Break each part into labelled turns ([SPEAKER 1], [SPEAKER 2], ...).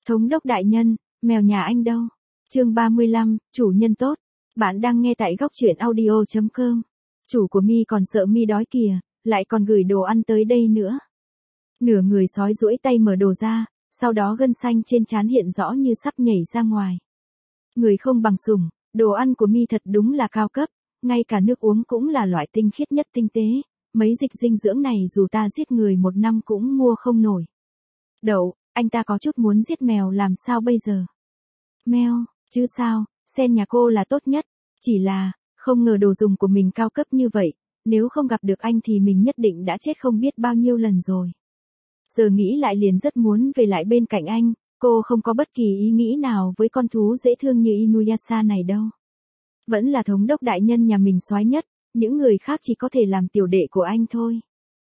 [SPEAKER 1] Thống đốc đại nhân, mèo nhà anh đâu? Chương 35, chủ nhân tốt. Bạn đang nghe tại góc truyện audio.com. Chủ của Mi còn sợ Mi đói kìa, lại còn gửi đồ ăn tới đây nữa. Nửa người sói duỗi tay mở đồ ra, sau đó gân xanh trên trán hiện rõ như sắp nhảy ra ngoài. Người không bằng sủng, đồ ăn của Mi thật đúng là cao cấp, ngay cả nước uống cũng là loại tinh khiết nhất tinh tế. Mấy dịch dinh dưỡng này dù ta giết người 1 năm cũng mua không nổi. Đậu, anh ta có chút muốn giết mèo làm sao bây giờ? Mèo, chứ sao, sen nhà cô là tốt nhất, chỉ là, không ngờ đồ dùng của mình cao cấp như vậy, nếu không gặp được anh thì mình nhất định đã chết không biết bao nhiêu lần rồi. Giờ nghĩ lại liền rất muốn về lại bên cạnh anh, cô không có bất kỳ ý nghĩ nào với con thú dễ thương như Inuyasha này đâu. Vẫn là thống đốc đại nhân nhà mình soái nhất, những người khác chỉ có thể làm tiểu đệ của anh thôi.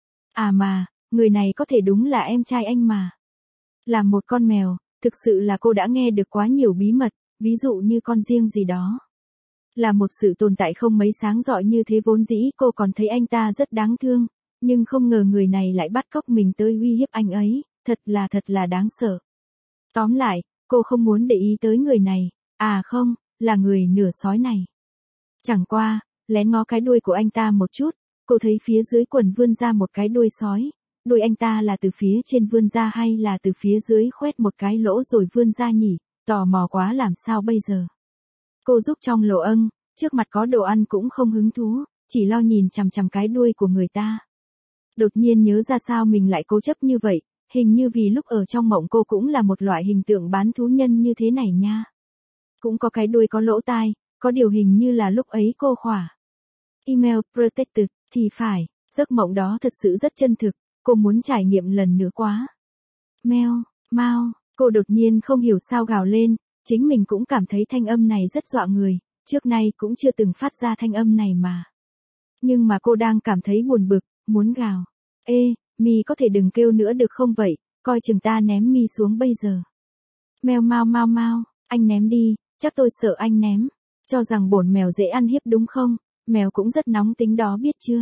[SPEAKER 1] À mà, người này có thể đúng là em trai anh mà. Là một con mèo, thực sự là cô đã nghe được quá nhiều bí mật, ví dụ như con riêng gì đó. Là một sự tồn tại không mấy sáng rọi như thế vốn dĩ cô còn thấy anh ta rất đáng thương, nhưng không ngờ người này lại bắt cóc mình tới uy hiếp anh ấy, thật là đáng sợ. Tóm lại, cô không muốn để ý tới người này, à không, là người nửa sói này. Chẳng qua, lén ngó cái đuôi của anh ta một chút, cô thấy phía dưới quần vươn ra một cái đuôi sói. Đuôi anh ta là từ phía trên vươn ra hay là từ phía dưới khoét một cái lỗ rồi vươn ra nhỉ, tò mò quá làm sao bây giờ. Cô giúp trong lỗ âng, trước mặt có đồ ăn cũng không hứng thú, chỉ lo nhìn chằm chằm cái đuôi của người ta. Đột nhiên nhớ ra sao mình lại cố chấp như vậy, hình như vì lúc ở trong mộng cô cũng là một loại hình tượng bán thú nhân như thế này nha. Cũng có cái đuôi có lỗ tai, có điều hình như là lúc ấy cô khỏa. Email protected, thì phải, giấc mộng đó thật sự rất chân thực. Cô muốn trải nghiệm lần nữa quá. Meo, Mao, cô đột nhiên không hiểu sao gào lên, chính mình cũng cảm thấy thanh âm này rất dọa người, trước nay cũng chưa từng phát ra thanh âm này mà. Nhưng mà cô đang cảm thấy buồn bực, muốn gào. Ê, Mi có thể đừng kêu nữa được không vậy, coi chừng ta ném Mi xuống bây giờ. Meo Mao, anh ném đi, chắc tôi sợ anh ném. Cho rằng bổn mèo dễ ăn hiếp đúng không, mèo cũng rất nóng tính đó biết chưa.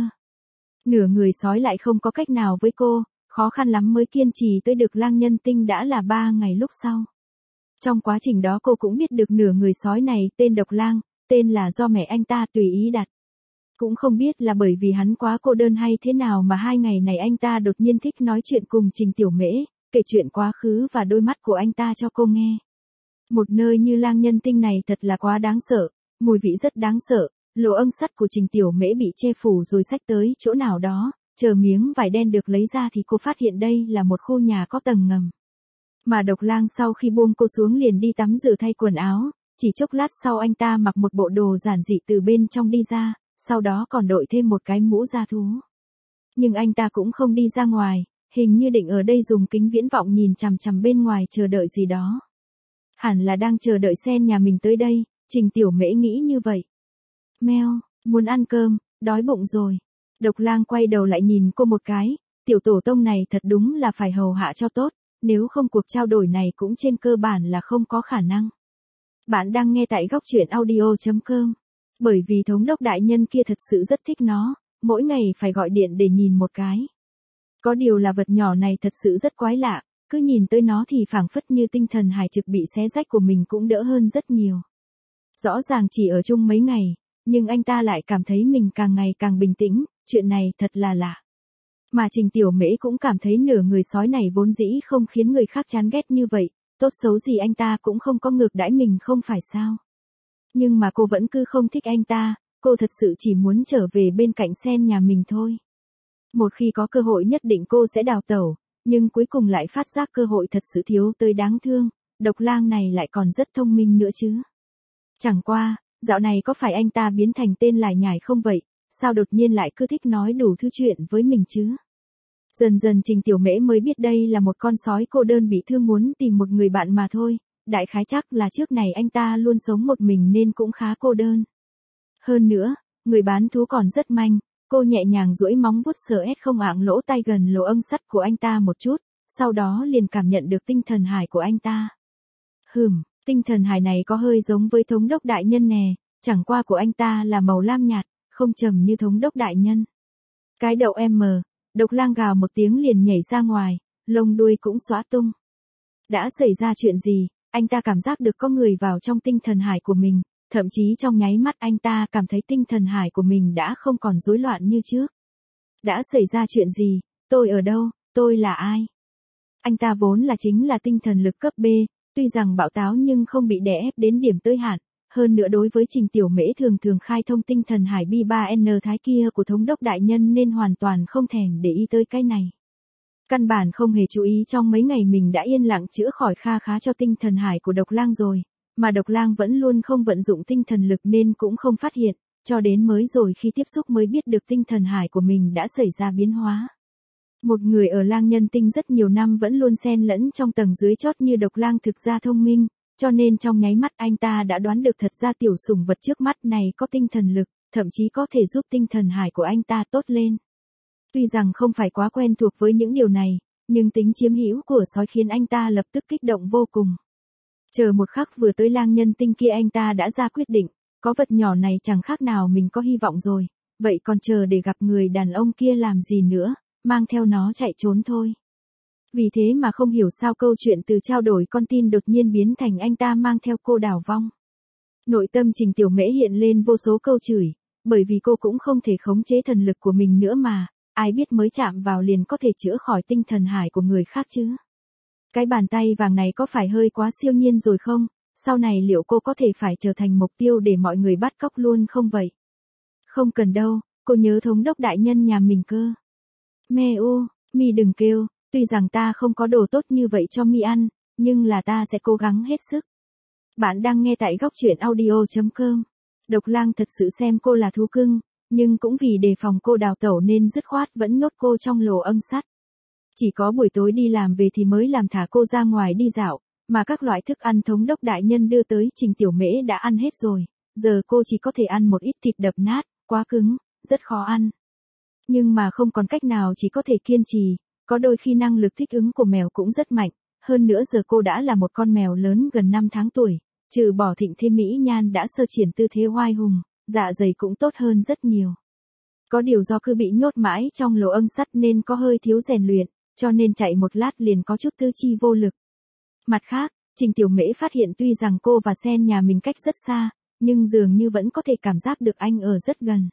[SPEAKER 1] Nửa người sói lại không có cách nào với cô, khó khăn lắm mới kiên trì tới được lang nhân tinh đã là 3 ngày lúc sau. Trong quá trình đó cô cũng biết được nửa người sói này tên Độc Lang, tên là do mẹ anh ta tùy ý đặt. Cũng không biết là bởi vì hắn quá cô đơn hay thế nào mà 2 ngày này anh ta đột nhiên thích nói chuyện cùng Trình Tiểu Mễ, kể chuyện quá khứ và đôi mắt của anh ta cho cô nghe. Một nơi như lang nhân tinh này thật là quá đáng sợ, mùi vị rất đáng sợ. Lỗ âng sắt của Trình Tiểu Mễ bị che phủ rồi xách tới chỗ nào đó, chờ miếng vải đen được lấy ra thì cô phát hiện đây là một khu nhà có tầng ngầm. Mà Độc Lang sau khi buông cô xuống liền đi tắm rửa thay quần áo, chỉ chốc lát sau anh ta mặc một bộ đồ giản dị từ bên trong đi ra, sau đó còn đội thêm một cái mũ da thú. Nhưng anh ta cũng không đi ra ngoài, hình như định ở đây dùng kính viễn vọng nhìn chằm chằm bên ngoài chờ đợi gì đó. Hẳn là đang chờ đợi sen nhà mình tới đây, Trình Tiểu Mễ nghĩ như vậy. Meo, muốn ăn cơm, đói bụng rồi. Độc Lang quay đầu lại nhìn cô một cái, tiểu tổ tông này thật đúng là phải hầu hạ cho tốt, nếu không cuộc trao đổi này cũng trên cơ bản là không có khả năng. Bạn đang nghe tại góc truyện audio.com. Bởi vì thống đốc đại nhân kia thật sự rất thích nó, mỗi ngày phải gọi điện để nhìn một cái. Có điều là vật nhỏ này thật sự rất quái lạ, cứ nhìn tới nó thì phảng phất như tinh thần hải trực bị xé rách của mình cũng đỡ hơn rất nhiều. Rõ ràng chỉ ở chung mấy ngày, nhưng anh ta lại cảm thấy mình càng ngày càng bình tĩnh, chuyện này thật là lạ. Mà Trình Tiểu Mễ cũng cảm thấy nửa người sói này vốn dĩ không khiến người khác chán ghét như vậy, tốt xấu gì anh ta cũng không có ngược đãi mình không phải sao. Nhưng mà cô vẫn cứ không thích anh ta, cô thật sự chỉ muốn trở về bên cạnh sen nhà mình thôi. Một khi có cơ hội nhất định cô sẽ đào tẩu, nhưng cuối cùng lại phát giác cơ hội thật sự thiếu tới đáng thương, Độc Lang này lại còn rất thông minh nữa chứ. Chẳng qua, dạo này có phải anh ta biến thành tên lải nhải không vậy, sao đột nhiên lại cứ thích nói đủ thứ chuyện với mình chứ? Dần dần Trình Tiểu Mễ mới biết đây là một con sói cô đơn bị thương muốn tìm một người bạn mà thôi, đại khái chắc là trước này anh ta luôn sống một mình nên cũng khá cô đơn. Hơn nữa, người bán thú còn rất manh, cô nhẹ nhàng duỗi móng vuốt sờ ét không ạng lỗ tai gần lỗ âng sắt của anh ta một chút, sau đó liền cảm nhận được tinh thần hải của anh ta. Tinh thần hải này có hơi giống với thống đốc đại nhân nè, chẳng qua của anh ta là màu lam nhạt, không trầm như thống đốc đại nhân. Cái đậu em, Độc Lang gào một tiếng liền nhảy ra ngoài, lông đuôi cũng xõa tung. Đã xảy ra chuyện gì? Anh ta cảm giác được có người vào trong tinh thần hải của mình, thậm chí trong nháy mắt anh ta cảm thấy tinh thần hải của mình đã không còn rối loạn như trước. Đã xảy ra chuyện gì? Tôi ở đâu? Tôi là ai? Anh ta vốn là chính là tinh thần lực cấp B, tuy rằng bạo táo nhưng không bị đè ép đến điểm tới hạn. Hơn nữa đối với Trình Tiểu Mễ thường thường khai thông tinh thần hải B3N thái kia của thống đốc đại nhân nên hoàn toàn không thèm để ý tới cái này. Căn bản không hề chú ý trong mấy ngày mình đã yên lặng chữa khỏi kha khá cho tinh thần hải của Độc Lang rồi, mà Độc Lang vẫn luôn không vận dụng tinh thần lực nên cũng không phát hiện, cho đến mới rồi khi tiếp xúc mới biết được tinh thần hải của mình đã xảy ra biến hóa. Một người ở Lang Nhân Tinh rất nhiều năm vẫn luôn xen lẫn trong tầng dưới chót như Độc Lang thực ra thông minh, cho nên trong nháy mắt anh ta đã đoán được thật ra tiểu sủng vật trước mắt này có tinh thần lực, thậm chí có thể giúp tinh thần hải của anh ta tốt lên. Tuy rằng không phải quá quen thuộc với những điều này, nhưng tính chiếm hữu của sói khiến anh ta lập tức kích động vô cùng. Chờ một khắc vừa tới Lang Nhân Tinh kia anh ta đã ra quyết định, có vật nhỏ này chẳng khác nào mình có hy vọng rồi, vậy còn chờ để gặp người đàn ông kia làm gì nữa, mang theo nó chạy trốn thôi. Vì thế mà không hiểu sao câu chuyện từ trao đổi con tin đột nhiên biến thành anh ta mang theo cô đào vong. Nội tâm Trình Tiểu Mễ hiện lên vô số câu chửi, bởi vì cô cũng không thể khống chế thần lực của mình nữa mà, ai biết mới chạm vào liền có thể chữa khỏi tinh thần hải của người khác chứ. Cái bàn tay vàng này có phải hơi quá siêu nhiên rồi không? Sau này liệu cô có thể phải trở thành mục tiêu để mọi người bắt cóc luôn không vậy? Không cần đâu, cô nhớ thống đốc đại nhân nhà mình cơ. Mẹ ô, mi đừng kêu, tuy rằng ta không có đồ tốt như vậy cho mi ăn, nhưng là ta sẽ cố gắng hết sức. Bạn đang nghe tại góc truyện audio.com. Độc Lang thật sự xem cô là thú cưng, nhưng cũng vì đề phòng cô đào tẩu nên dứt khoát vẫn nhốt cô trong lỗ âm sắt. Chỉ có buổi tối đi làm về thì mới làm thả cô ra ngoài đi dạo, mà các loại thức ăn thống đốc đại nhân đưa tới Trình Tiểu Mễ đã ăn hết rồi, giờ cô chỉ có thể ăn một ít thịt đập nát, quá cứng, rất khó ăn. Nhưng mà không còn cách nào chỉ có thể kiên trì, có đôi khi năng lực thích ứng của mèo cũng rất mạnh, hơn nữa giờ cô đã là một con mèo lớn gần 5 tháng tuổi, trừ bỏ thịnh thế mỹ nhan đã sơ triển tư thế oai hùng, dạ dày cũng tốt hơn rất nhiều. Có điều do cứ bị nhốt mãi trong lỗ âm sắt nên có hơi thiếu rèn luyện, cho nên chạy một lát liền có chút tứ chi vô lực. Mặt khác, Trình Tiểu Mễ phát hiện tuy rằng cô và Sen nhà mình cách rất xa, nhưng dường như vẫn có thể cảm giác được anh ở rất gần.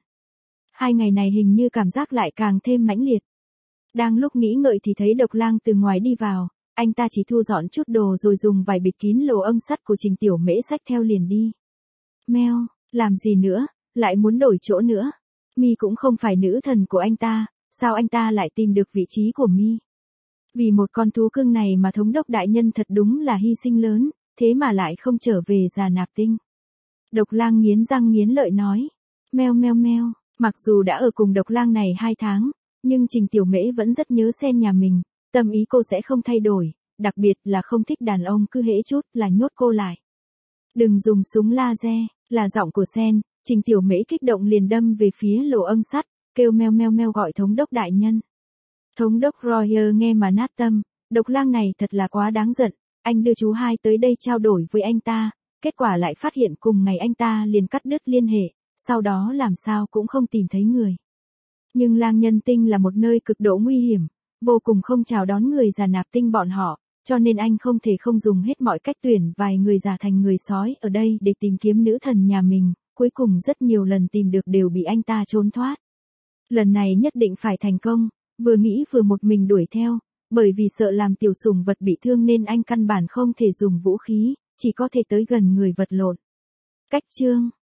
[SPEAKER 1] 2 ngày này hình như cảm giác lại càng thêm mãnh liệt. Đang lúc nghĩ ngợi thì thấy Độc Lang từ ngoài đi vào, anh ta chỉ thu dọn chút đồ rồi dùng vải bịt kín lỗ âm sắt của Trình Tiểu Mễ xách theo liền đi. Meo, làm gì nữa, lại muốn đổi chỗ nữa. Mi cũng không phải nữ thần của anh ta, sao anh ta lại tìm được vị trí của Mi? Vì một con thú cưng này mà thống đốc đại nhân thật đúng là hy sinh lớn, thế mà lại không trở về Già Nạp Tinh. Độc Lang nghiến răng nghiến lợi nói, meo meo meo, mặc dù đã ở cùng Độc Lang này 2 tháng, nhưng Trình Tiểu Mễ vẫn rất nhớ Sen nhà mình, tâm ý cô sẽ không thay đổi, đặc biệt là không thích đàn ông cứ hễ chút là nhốt cô lại. Đừng dùng súng laser, là giọng của Sen, Trình Tiểu Mễ kích động liền đâm về phía lỗ âm sắt, kêu meo meo meo gọi thống đốc đại nhân. Thống đốc Royer nghe mà nát tâm, Độc Lang này thật là quá đáng giận, anh đưa chú hai tới đây trao đổi với anh ta, kết quả lại phát hiện cùng ngày anh ta liền cắt đứt liên hệ, sau đó làm sao cũng không tìm thấy người. Nhưng Lang Nhân Tinh là một nơi cực độ nguy hiểm, vô cùng không chào đón người Già Nạp Tinh bọn họ, cho nên anh không thể không dùng hết mọi cách tuyển vài người già thành người sói ở đây để tìm kiếm nữ thần nhà mình, cuối cùng rất nhiều lần tìm được đều bị anh ta trốn thoát. Lần này nhất định phải thành công, vừa nghĩ vừa một mình đuổi theo, bởi vì sợ làm tiểu sủng vật bị thương nên anh căn bản không thể dùng vũ khí, chỉ có thể tới gần người vật lộn. Cách chương